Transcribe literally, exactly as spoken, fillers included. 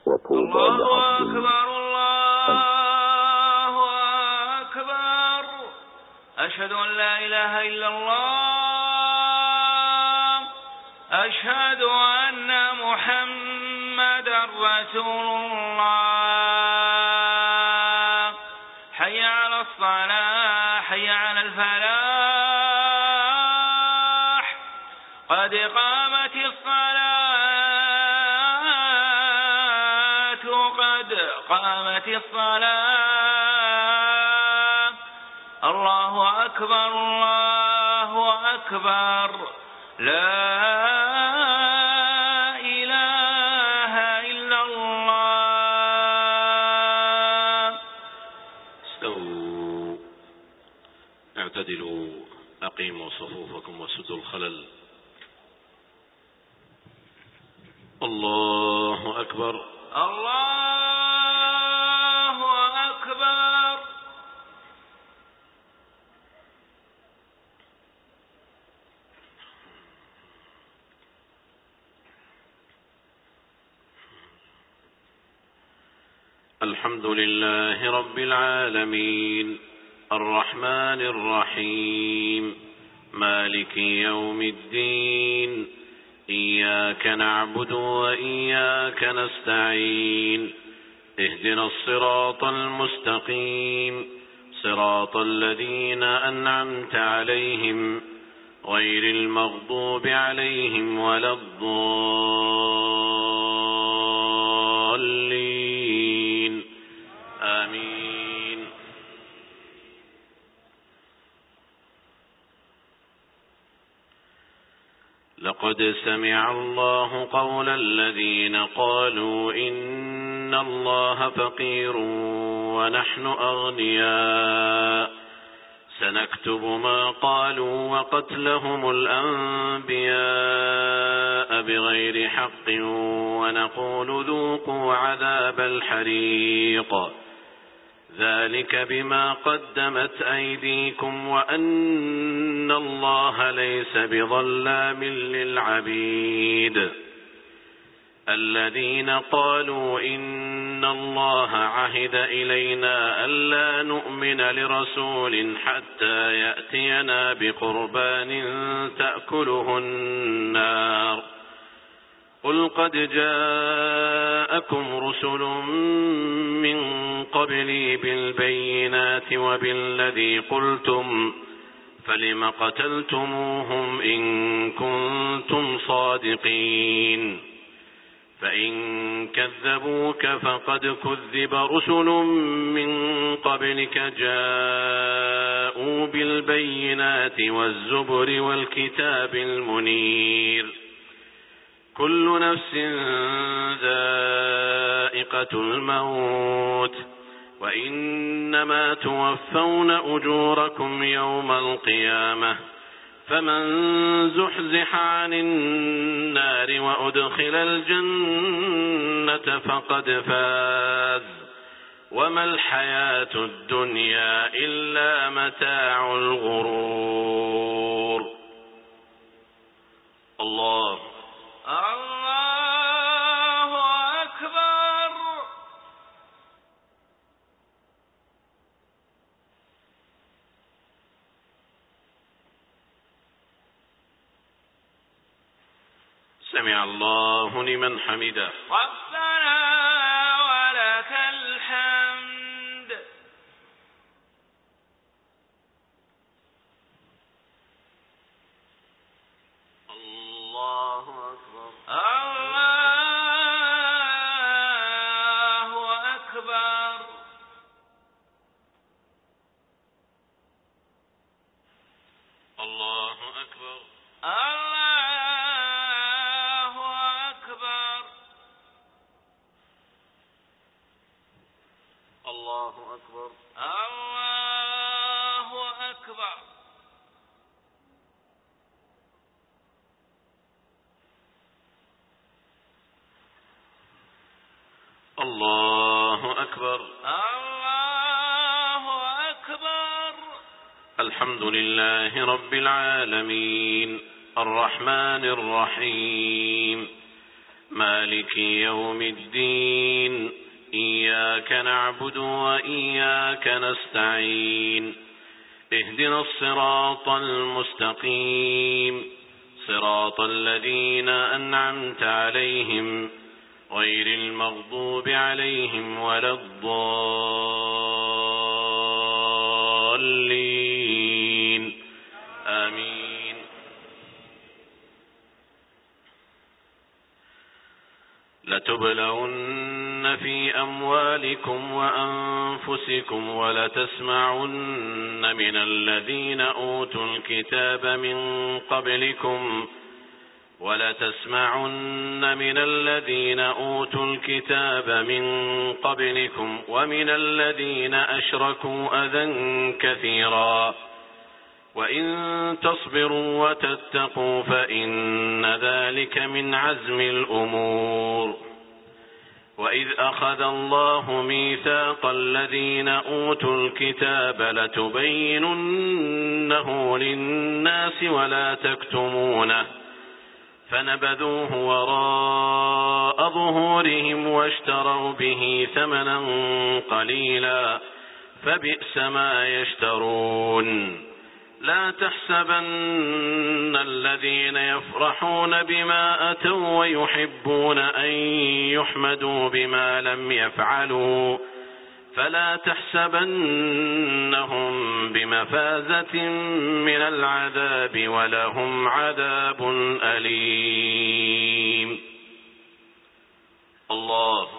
وطوبى الله لعبد أكبر الله أكبر. أشهد أن لا إله إلا الله. أشهد أن محمدا رسول الله. حي على الصلاة حي على الفلاح. قد قامت الصلاة قد قامت الصلاة. الله أكبر الله أكبر. لا إله إلا الله. استووا اعتدلوا أقيموا صفوفكم وسدوا الخلل. الله أكبر الله أكبر. الحمد لله رب العالمين الرحمن الرحيم مالك يوم الدين. إياك نعبد وإياك نستعين. اهدنا الصراط المستقيم صراط الذين أنعمت عليهم غير المغضوب عليهم ولا الضالين آمين. لقد سمع الله قول الذين قالوا إن الله فقير ونحن أغنياء سنكتب ما قالوا وقتلهم الأنبياء بغير حق ونقول ذوقوا عذاب الحريق ذلك بما قدمت أيديكم وأن الله ليس بظلام للعبيد. الذين قالوا إن الله عهد إلينا ألا نؤمن لرسول حتى يأتينا بقربان تأكله النار قل قد جاءكم رسل من قبلي بالبينات وبالذي قلتم فلم قتلتموهم إن كنتم صادقين. فإن كذبوك فقد كذب رسل من قبلك جاءوا بالبينات والزبر والكتاب المنير. كل نفس ذائقة الموت وإنما توفون أجوركم يوم القيامة فمن زحزح عن النار وأدخل الجنة فقد فاز وما الحياة الدنيا إلا متاع الغرور. الله الله أكبر. سمع الله لمن حمده. ربنا ولك الحمد. الله أكبر الله أكبر. الله أكبر الله أكبر. الله أكبر الله أكبر. الله أكبر الله أكبر. الحمد لله رب العالمين الرحمن الرحيم مالك يوم الدين. إياك نعبد وإياك نستعين اهدنا الصراط المستقيم صراط الذين أنعمت عليهم غير المغضوب عليهم ولا الضالين آمين. لتبلون في أموالكم وأنفسكم ولتسمعن من الذين أوتوا الكتاب من قبلكم ولتسمعن من الذين أوتوا الكتاب من قبلكم ومن الذين أشركوا أذى كثيرا وإن تصبروا وتتقوا فإن ذلك من عزم الأمور. وإذ أخذ الله ميثاق الذين أوتوا الكتاب لتبيننه للناس ولا تكتمونه فنبذوه وراء ظهورهم واشتروا به ثمنا قليلا فبئس ما يشترون. لا تحسبن الذين يفرحون بما أتوا ويحبون أن يحمدوا بما لم يفعلوا فلا تحسبنهم بمفازة من العذاب ولهم عذاب أليم. الله